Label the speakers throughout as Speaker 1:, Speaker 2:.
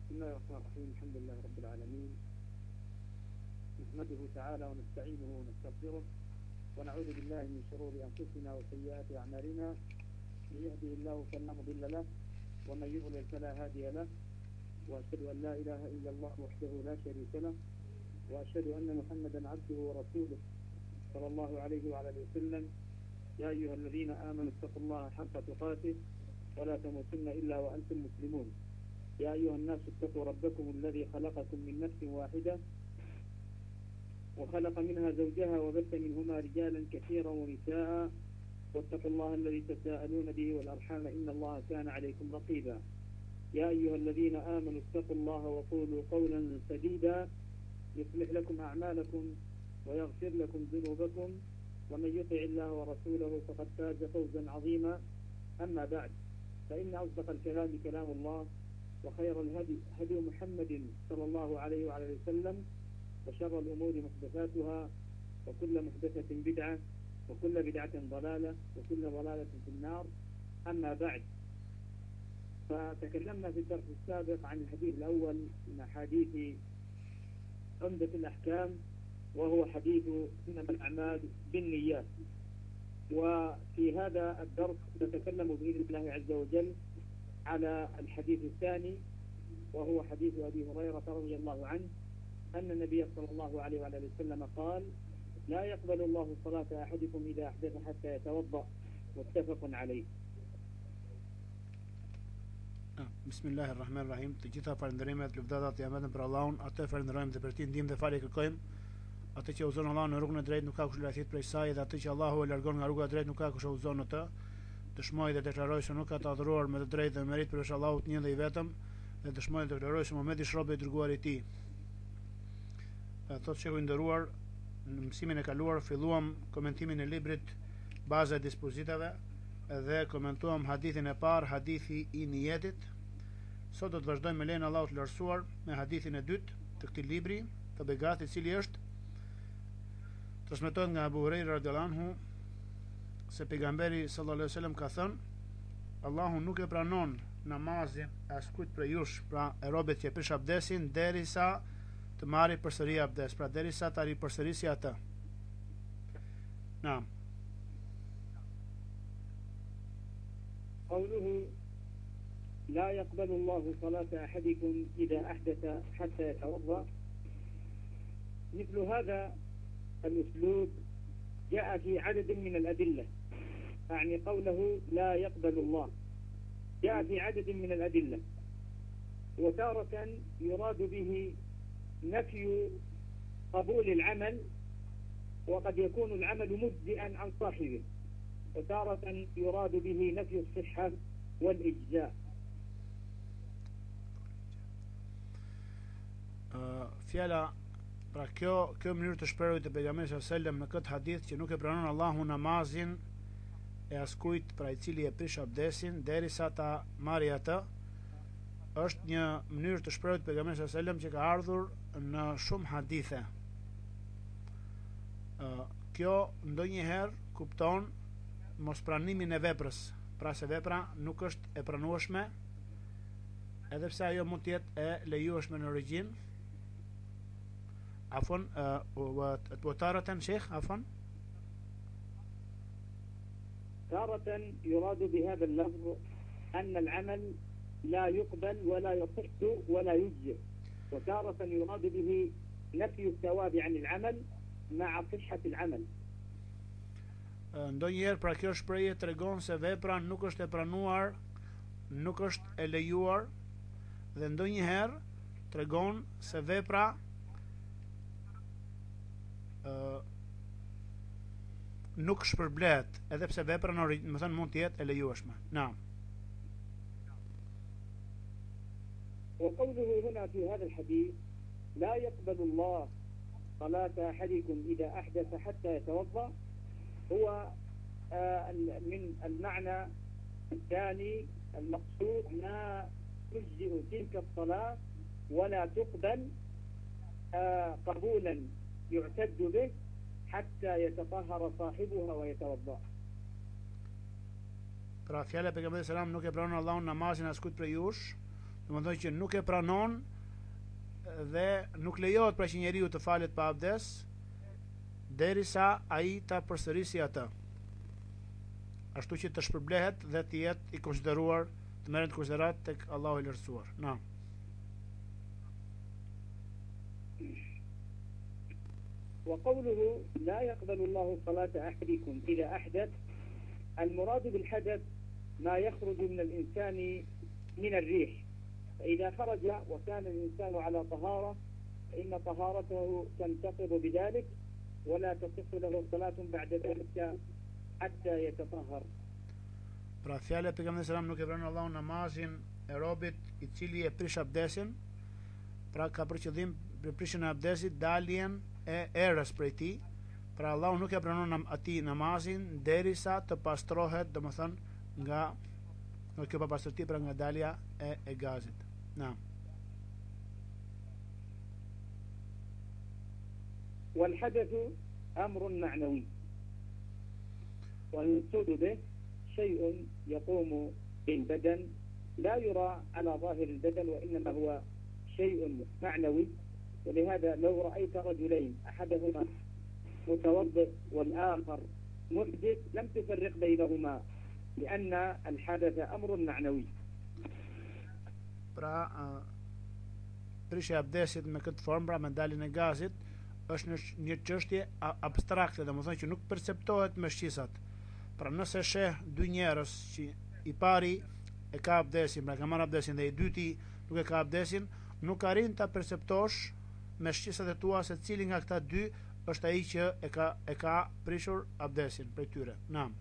Speaker 1: بسم الله الرحمن الرحيم. الحمد لله رب العالمين، نحمده تعالى ونستعينه ونستغفره ونعوذ بالله من شرور أنفسنا وسيئات أعمالنا. من يهده الله فلا مضل له ومن يضلل فلا هادي له، وأشهد أن لا إله إلا الله وحده لا شريك له، وأشهد أن محمدا عبده ورسوله صلى الله عليه وعلى آله وسلم. يا أيها الذين آمنوا اتقوا الله حق تقاته ولا تموتن إلا وأنتم مسلمون. يا أيها الناس اتقوا ربكم الذي خلقكم من نفس واحدة وخلق منها زوجها وبث منهما رجالا كثيرا ونساء، واتقوا الله الذي تساءلون به والأرحام إن الله كان عليكم رقيبا. يا أيها الذين آمنوا اتقوا الله وقولوا قولا سديدا يصلح لكم أعمالكم ويغفر لكم ذنوبكم، ومن يطع الله ورسوله فقد فاز فوزا عظيما. أما بعد، فإن أصدق الكلام كلام الله، وخير الهدي هدي محمد صلى الله عليه وعلى آله وسلم، وشر الأمور محدثاتها، وكل محدثة بدعة، وكل بدعة ضلالة، وكل ضلالة في النار. أما بعد، فتكلمنا في الدرس السابق عن الحديث الأول من أحاديث عمدة الأحكام، وهو حديث إنما الأعمال بالنيات. وفي هذا الدرس نتكلم بإذن الله عز وجل على الحديث الثاني، وهو حديث أبي هريرة رضي الله عنه أن النبي صلى الله عليه وعلى آله وسلم قال: لا يقبل الله صلاة أحدكم إذا أحدث حتى يتوضأ. متفق عليه.
Speaker 2: بسم الله الرحمن الرحim. Të gjitha falënderimet, lëvdatat janë vetëm për Allahun. Atë falënderojmë dhe për ti ndihmë dhe falje kërkojmë. Atë që udhëzon Allahun në rrugën e drejtë nuk ka kush lajthit prej saj, dhe atë që Allahu e largon nga rruga e drejtë nuk ka kush udhëzon në të. Dëshmoj dhe deklaroj se nuk ka të adhuruar me të drejtë dhe merit përveç Allahut një dhe i vetëm, dhe dëshmoj dhe deklaroj se Muhamedi shrobi i dërguar i tij. Thotë shehu i nderuar, në mësimin e kaluar filluam komentimin e librit Baza e dispozitave dhe komentuam hadithin e parë, hadithi i niyetit. Sot do të vazhdojmë me lejen e Allahut të lartësuar me hadithin e dytë të këtij libri të Begatit, i cili është transmetohet nga Abu Huraira radhiyallahu anhu se pejgamberi sallallahu alaihi wasallam ka thënë: Allahu nuk e pranon namazin e askujt prej jush, pra e robët që prish abdesin derisa të marrë përsëri abdes, pra derisa ta ripërsërisë atë. Naam.
Speaker 1: قوله لا يقبل الله صلاة أحدكم إذا أحدث حتى يتوضأ، مثل هذا الأسلوب جاء في عدد من الأدلة. يعني قوله لا يقبل الله جاء في عدد من الأدلة، وتارة يراد به نفي قبول العمل، وقد يكون العمل مجزئا عن صاحبه، وتارة يراد به نفي الصحة والإجزاء.
Speaker 2: Fjala, pra kjo mënyrë të shprehjes të pejgamberit sallallahu alajhi wasallam në këtë hadith që nuk e pranon Allahu namazin e askujt pra i cili e prish abdesin derisa ta marrë atë, është një mënyrë të shprehjes të pejgamberit sallallahu alajhi wasallam që ka ardhur në shumë hadithe. Kjo ndonjëherë kupton mospranimin e veprës, pra se vepra nuk është e pranueshme, edhe pse ajo mund të jetë e lejueshme në origjinë. عفوا وتارة شيخ عفوا
Speaker 1: تارة يراد بهذا اللفظ أن العمل لا يقبل ولا يصح ولا يجزئ، وتارة يراد به نفي الثواب عن العمل مع صحة العمل.
Speaker 2: Ndonjëherë pra kjo shprehje tregon se vepra nuk është e pranuar, nuk është e lejuar, dhe ndonjëherë tregon se vepra nuk shpërblet, edhe pse vepra në origjinë, më thënë, mund të jetë e lejueshme. Naam.
Speaker 1: وقوله هنا في هذا الحديث لا يقبل الله صلاة أحدكم إذا أحدث حتى يتوضأ، هو من المعنى الثاني المقصود لا تجزئ تلك الصلاة ولا تقبل قبولا يعتد به حتى يتطهر صاحبها ويتوضأ.
Speaker 2: Pra fjala e pejgamberit selam nuk e pranon Allahun namazin askujt prej jush, domethënë që nuk e pranon dhe nuk lejohet pra që njeriu të falet pa abdes derisa ai ta përsërisi atë. Ashtu që të shpërblehet dhe të jetë i konsideruar, të merret në konsiderat tek Allahu i lartësuar. Na.
Speaker 1: وقوله لا يقبل الله صلاة أحدكم إذا أحدث، المراد بالحدث ما يخرج من الإنسان من الريح، فإذا خرج وكان الإنسان على طهارة فإن طهارته تنتقض بذلك ولا تصح له صلاة بعد ذلك حتى يتطهر.
Speaker 2: Pra fjala e pejgamberit sallallahu nuk e pranon Allahu namazin e robit i cili e prish abdesin, pra ka për qëllim për prishjen e abdesit daljen e erës prej tij, pra Allahu nuk e pranon atij namazin derisa të pastrohet, domethënë nga kjo papastërti, pra nga dalja e gazit. Na.
Speaker 1: والحدث أمر معنوي والمقصود به شيء يقوم بالبدن لا يرى على ظاهر البدن وإنما هو شيء معنوي، ولهذا لو رأيت رجلين أحدهما متوضئ والآخر محدث لم تفرق بينهما لأن الحدث أمر معنوي.
Speaker 2: Pra prishja e abdesit me këtë formë, pra me daljen e gazit, është një çështje abstrakte, domethënë që nuk perceptohet me shqisat. Pra nëse sheh dy njerëz që i pari e ka abdesin, pra ka marrë abdesin dhe i dyti nuk e ka abdesin, nuk arrin ta perceptosh me shqisat e tua se cili nga këta dy është ai që e ka prishur abdesin prej tyre. Naam.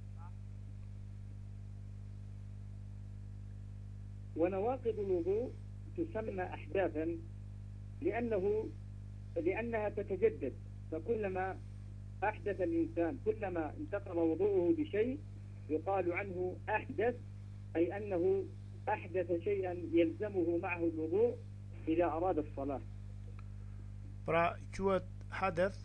Speaker 1: ونواقض الوضوء تسمى أحداثا لأنها تتجدد، فكلما أحدث الإنسان كلما انتقض وضوءه بشيء يقال عنه أحدث، أي أنه أحدث شيئا يلزمه معه الوضوء إذا أراد الصلاة.
Speaker 2: Pra quhet hadeth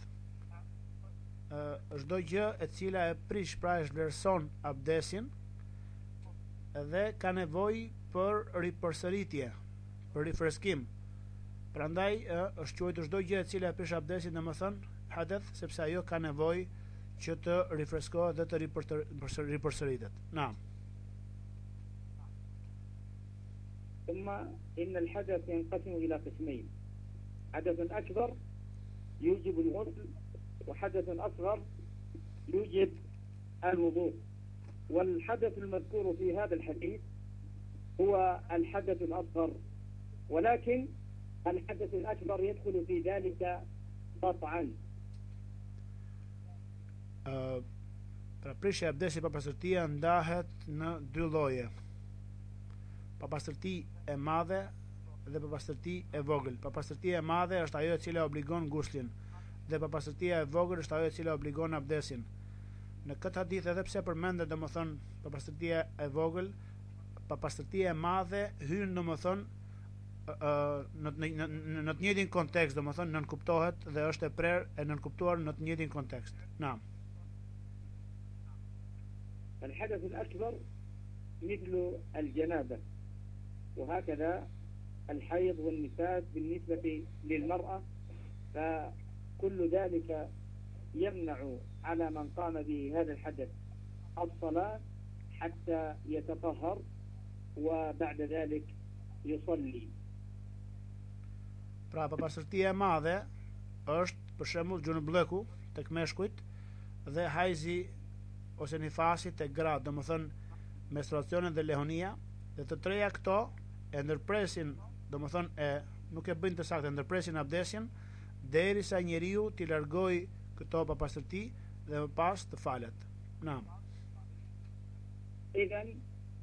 Speaker 2: çdo gjë e cila e prish, pra e vlerëson abdesin dhe ka nevojë për ripërsëritje, për rifreskim. Prandaj është quajtur çdo gjë e cila e prish abdesin, domethënë hadeth, sepse ajo ka nevojë që të rifreskohet dhe të ripërsëritet. Naam.
Speaker 1: ثم إن الحدث ينقسم إلى قسمين: حدث أكبر يوجب الغسل، وحدث أصغر يوجب الوضوء. والحدث المذكور في هذا الحديث هو الحدث الأصغر، ولكن الحدث الأكبر يدخل في ذلك قطعا.
Speaker 2: Pra prishja e abdesit papastërtia ndahet në dy lloje: papastërti e madhe dhe papastërti e vogël. Papastërtia e madhe është ajo e cila obligon guslin, dhe papastërtia e vogël është ajo e cila obligon abdesin. Në këtë hadith edhe pse përmendet domethënë papastërtia e vogël, papastërtia e madhe hyn domethënë në të njëjtin kontekst, domethënë nënkuptohet dhe është e prerë e nënkuptuar në të njëjtin kontekst. Naam.
Speaker 1: الحدث الأكبر مثل الجنابة، وهكذا الحيض والنفاس بالنسبة للمرأة، فكل ذلك يمنع على من قام بهذا الحدث الصلاة حتى يتطهر وبعد ذلك يصلي.
Speaker 2: Pra papastërtia e madhe është për shembull gjunubllëku tek meshkujt dhe hajzi ose nifasi tek gratë, domethënë menstruacioni dhe lehonia, dhe të treja këto e ndërpresin, domethënë nuk e bëjnë të saktë, ndërpresin abdesin derisa njeriu t'i largojë këto papastërti dhe më pas të falet. Naam.
Speaker 1: إذن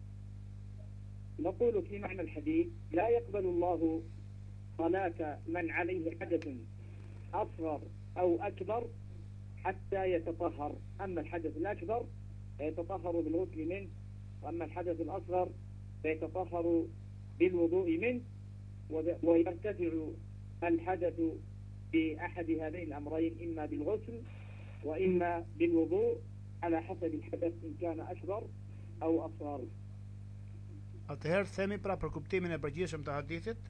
Speaker 1: نقول في معنى الحديث: لا يقبل الله صلاة من عليه حدث أصغر أو أكبر حتى يتطهر. أما الحدث الأكبر فيتطهر بالغسل منه، وأما الحدث الأصغر فيتطهر بالوضوء منه، ويرتفع الحدث بأحد هذين الأمرين، إما بالغسل وإما بالوضوء على حسب الحدث إن كان أكبر أو أصغر.
Speaker 2: Atëherë themi pra për kuptimin e përgjithshëm të hadithit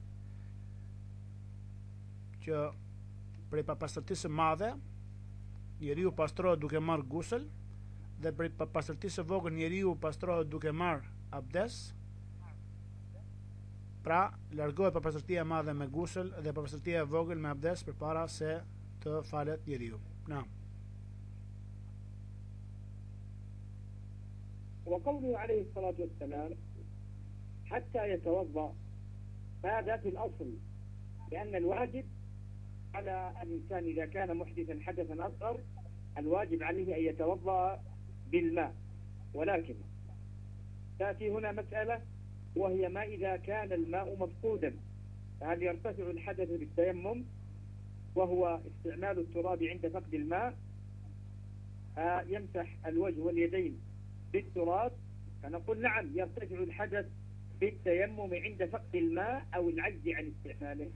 Speaker 2: që prej papastërtisë së madhe njeriu pastrohet duke marrë gusl dhe prej papastërtisë së vogël njeriu pastrohet duke marrë abdes. Pra largohet papastërtia e madhe me gusl dhe papastërtia e vogël me abdes përpara se të falet njeriu. Na.
Speaker 1: وقوله عليه الصلاة والسلام حتى يتوضأ، هذا في الأصل، لأن الواجب على الإنسان إذا كان محدثا حدثا أصغر الواجب عليه أن يتوضأ بالماء، ولكن تأتي هنا مسألة وهي ما إذا كان الماء مفقودا، فهل يرتفع الحدث بالتيمم وهو استعمال التراب عند فقد الماء، يمسح الوجه واليدين بالتراب، فنقول نعم يرتفع الحدث بالتيمم عند فقد الماء أو العجز عن استعماله.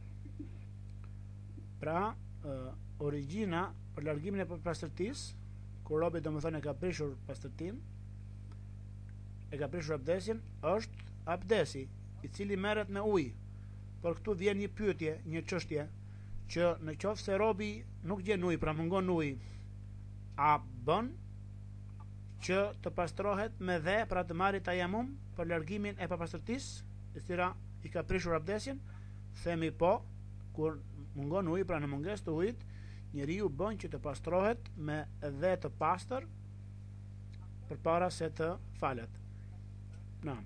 Speaker 2: Pra, origjina për largimin e pastërtisë, kur robi domethënë e ka prishur pastërtin, e ka prishur abdesin, është abdesi, i cili merret me ujë. Por këtu vjen një pyetje, një çështje, që në qoftë se robi nuk gjen ujë, pra mungon ujë, a bën që të pastrohet me dhe, pra të marrë tajamum për largimin e papastërtisë, e cila i ka prishur abdesin? Themi po, kur mungon ujë, pra në mungesë të ujit, njeriu bën që të pastrohet me dhe të pastër përpara se të falet. Naam.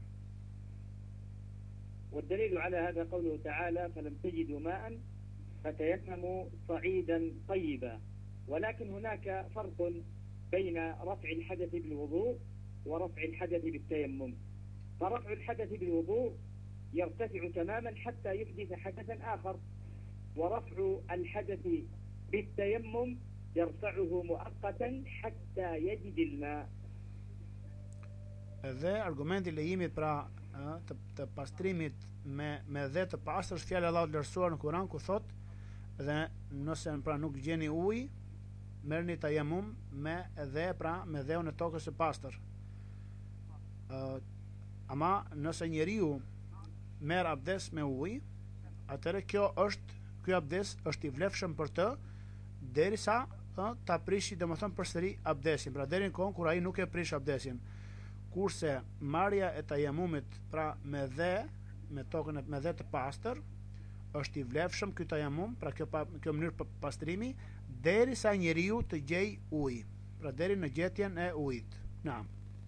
Speaker 1: والدليل على هذا قوله تعالى فلم تجدوا ماء فتيمموا صعيدا طيبا، ولكن هناك فرق بين رفع الحدث بالوضوء ورفع الحدث بالتيمم. فرفع الحدث بالوضوء يرتفع تماما حتى يحدث حدثا آخر، ورفع الحدث بالتيمم يرفعه مؤقتا حتى يجد الماء.
Speaker 2: Dhe argumenti i lejimit pra të pastrimit me dhe të pastër është fjala e Allahut lërsuar në Kur'an ku thot dhe nëse pra nuk gjeni ujë merrni tajamum me dhe pra me dheun e tokës së pastër. Ama nëse njeriu merr abdes me ujë, atëherë ky abdes është i vlefshëm për të derisa ta prishi domethënë përsëri abdesin, pra deri në kohën kur ai nuk e prish abdesin. Kurse marrja e tajamumit pra me dhe, me tokën me dhe të pastër, është i vlefshëm ky tajamum, pra kjo mënyrë pastrimi, derisa njeriu të gjej ujë, pra deri në gjetjen e ujit. Naam.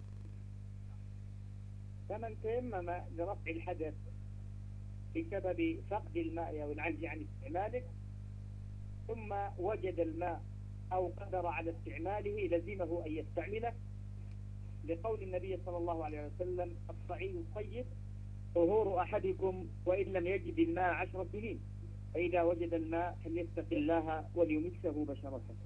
Speaker 1: فمن تيمم لرفع الحدث بسبب فقد الماء أو العجز عن استعماله ثم وجد الماء أو قدر على استعماله لزمه أن يستعمله، لقول النبي صلى الله عليه وسلم الصعيد الطيب طهور أحدكم وإن لم يجد الماء 10 سنين، فإذا وجد الماء فليتق الله وليمسه بشرته.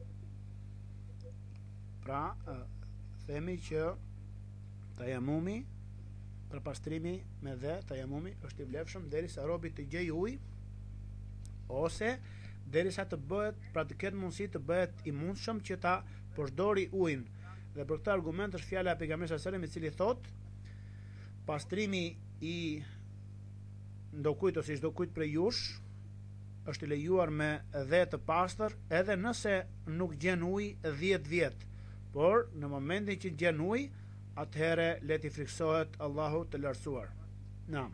Speaker 2: Pra, themi që tajamumi për pastrimi me dhe tajamumi është i vlefshëm derisa robi të gjej ujë ose derisa të bëhet, pra të ketë mundësi të bëhet i mundshëm që ta përdori ujin. Dhe për këtë argument është fjala e pejgamberit sallallahu alajhi wasallam i cili thot pastrimi i ndokujt ose i çdo kujt prej jush është i lejuar me dhe të pastër edhe nëse nuk gjen ujë 10 vjet, por në momentin që gjen ujë atëherë le t'i friksohet Allahu të lartësuar. Naam.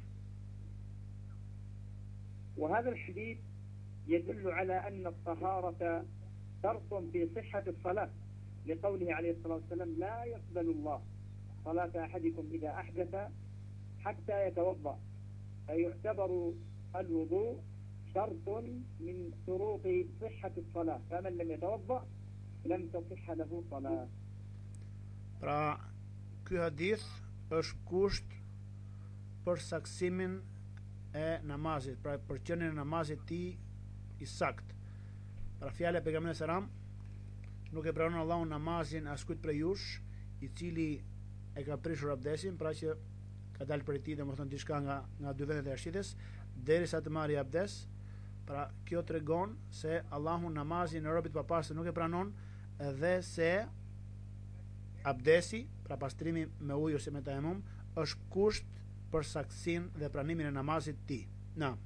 Speaker 1: وهذا الحديث يدل على أن الطهارة شرط في صحة الصلاة، لقوله عليه الصلاة والسلام لا يقبل الله صلاة أحدكم إذا أحدث حتى يتوضأ، فيعتبر الوضوء شرط من شروط صحة الصلاة، فمن لم يتوضأ لم تصح له صلاة.
Speaker 2: Pra, ky hadith është kusht për saksimin e namazit, pra për qenin e namazit ti i sakt. Pra fjala e pejgamberit selam nuk e pranon Allahu namazin askujt prej jush i cili e ka prishur abdesin, pra që ka dalë prej tij domethënë diçka nga dy vendet e arshitës derisa të marrë abdes. Pra kjo tregon se Allahu namazin e robit pa pastër nuk e pranon, edhe se abdesi, pra pastrimi me ujë ose me tajamum, është kusht për saktësinë dhe pranimin e namazit të tij. Na.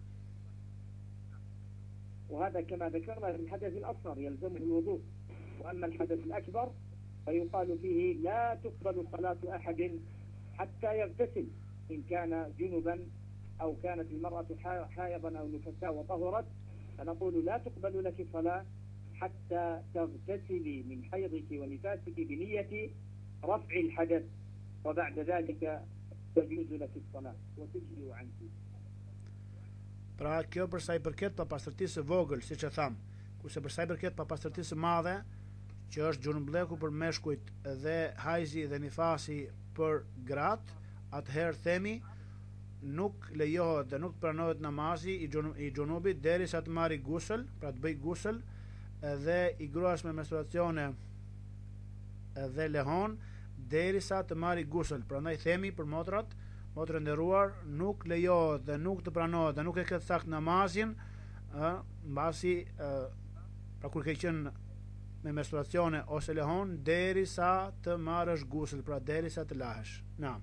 Speaker 1: وهذا كما ذكرنا في الحدث الأصغر يلزمه الوضوء، وأما الحدث الأكبر فيقال فيه لا تقبل صلاة أحد حتى يغتسل إن كان جنبا أو كانت المرأة حائضا أو نفساء وطهرت، فنقول لا تقبل لك صلاة حتى تغتسلي من حيضك ونفاسك بنية رفع الحدث، وبعد ذلك تجوز لك الصلاة وتجزئ عنك.
Speaker 2: Pra kjo për sa i përket papastërtisë së vogël, siç e tham, kurse për sa i përket papastërtisë së madhe, që është xhunumbleku për meshkujt dhe hajzi dhe nifasi për gratë, atëherë themi nuk lejohet dhe nuk pranohet namazi i xhunubit derisa të marrë gusl, pra të bëj gusl, dhe i gruas me menstruacione dhe lehon derisa të marrë gusl. Prandaj themi për motrë nderuar, nuk lejohet dhe nuk të pranohet dhe nuk e këtë sakt namazin mbasi pra kur ke qenë me menstruacione ose lehon derisa të marrësh gusl, pra derisa të lahesh. Naam.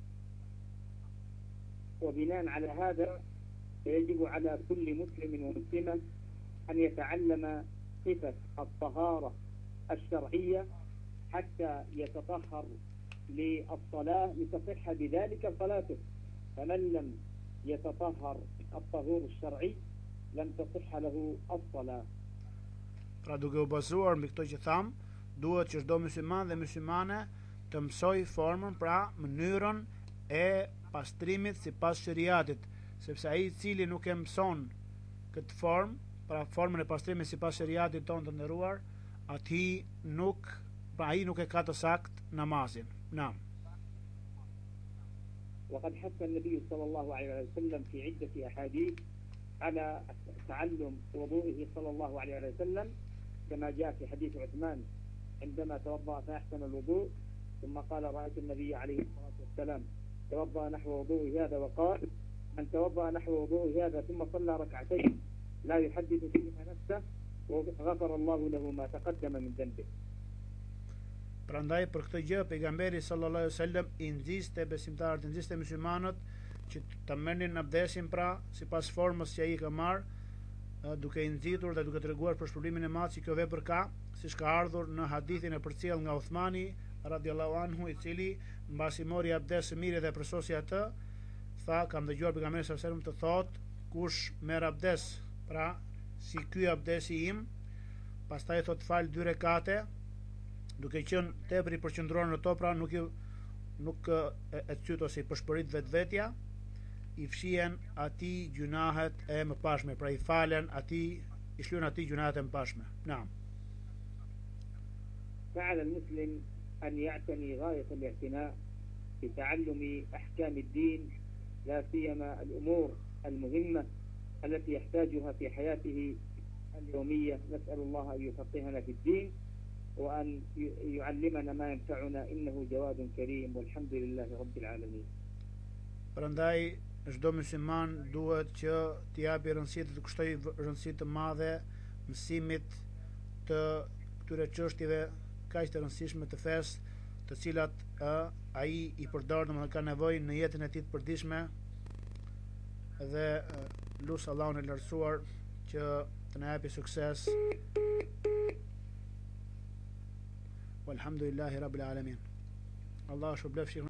Speaker 1: وبناء على هذا يجب على كل مسلم ومسلمة أن يتعلم صفة الطهارة الشرعية حتى يتطهر للصلاة لتصح بذلك صلاته، فمن لم يتطهر الطهور الشرعي لم تصح له الصلاة.
Speaker 2: Pra duke u bazuar mbi këto që tham, duhet që çdo musliman dhe muslimane të mësoj formën, pra mënyrën e pastrimit sipas shariatit, sepse ai i cili nuk e mëson këtë formë, pra formën e pastrimit sipas shariatit tonë të nderuar, ai nuk e ka të sakt namazin. Naam.
Speaker 1: وقد حث النبي صلى الله عليه وسلم في عدة أحاديث على تعلم وضوئه صلى الله عليه وسلم، كما جاء في حديث عثمان عندما توضأ فأحسن الوضوء ثم قال رأيت النبي عليه الصلاة والسلام توضأ نحو وضوء هذا، وقال من توضأ نحو وضوء هذا ثم صلى ركعتين لا يحدث فيهما نفسه وغفر الله له ما تقدم من ذنبه.
Speaker 2: Prandaj për këtë gjë pejgamberi sallallahu alaihi wasallam i nxiste besimtarët, nxiste muslimanët që ta merrnin abdesin, pra sipas formës që ai ka marr, duke i nxitur dhe duke treguar për shpërblimin e madh që kjo vepër ka, siç ka ardhur në hadithin e përcjell nga Uthmani radhiyallahu anhu, i cili mbasi mori abdes së miri dhe përsosi atë, tha kam dëgjuar pejgamberin sallallahu alaihi wasallam të thotë, kush merr abdes, pra si ky abdesi im, pastaj thot fal 2 rekate, duke qenë tepër i përqendruar në to, pra nuk e cyt ose i përshpërit vetvetja, i fshihen atij gjunahet e mëpashme, pra i falen atij, i shlyen atij gjunahet e mëpashme. Naam.
Speaker 1: فعلى المسلم أن يعتني غاية الاعتناء بتعلم أحكام الدين، لا سيما الأمور المهمة التي يحتاجها في حياته اليومية. نسأل الله أن يفقهنا في الدين وأن يعلمنا ما ينفعنا، إنه جواد كريم والحمد لله رب العالمين.
Speaker 2: Prandaj çdo musliman duhet që t'i japi rëndësi, të kushtoj rëndësi të madhe mësimit të këtyre çështjeve kaq të rëndësishme të fesë, të cilat ai i përdor domethënë ka nevojë në jetën e tij të përditshme, dhe lut Allahun e lartësuar që të na japi sukses. Walhamdulillahi rabbil alamin. Allah shpëlbef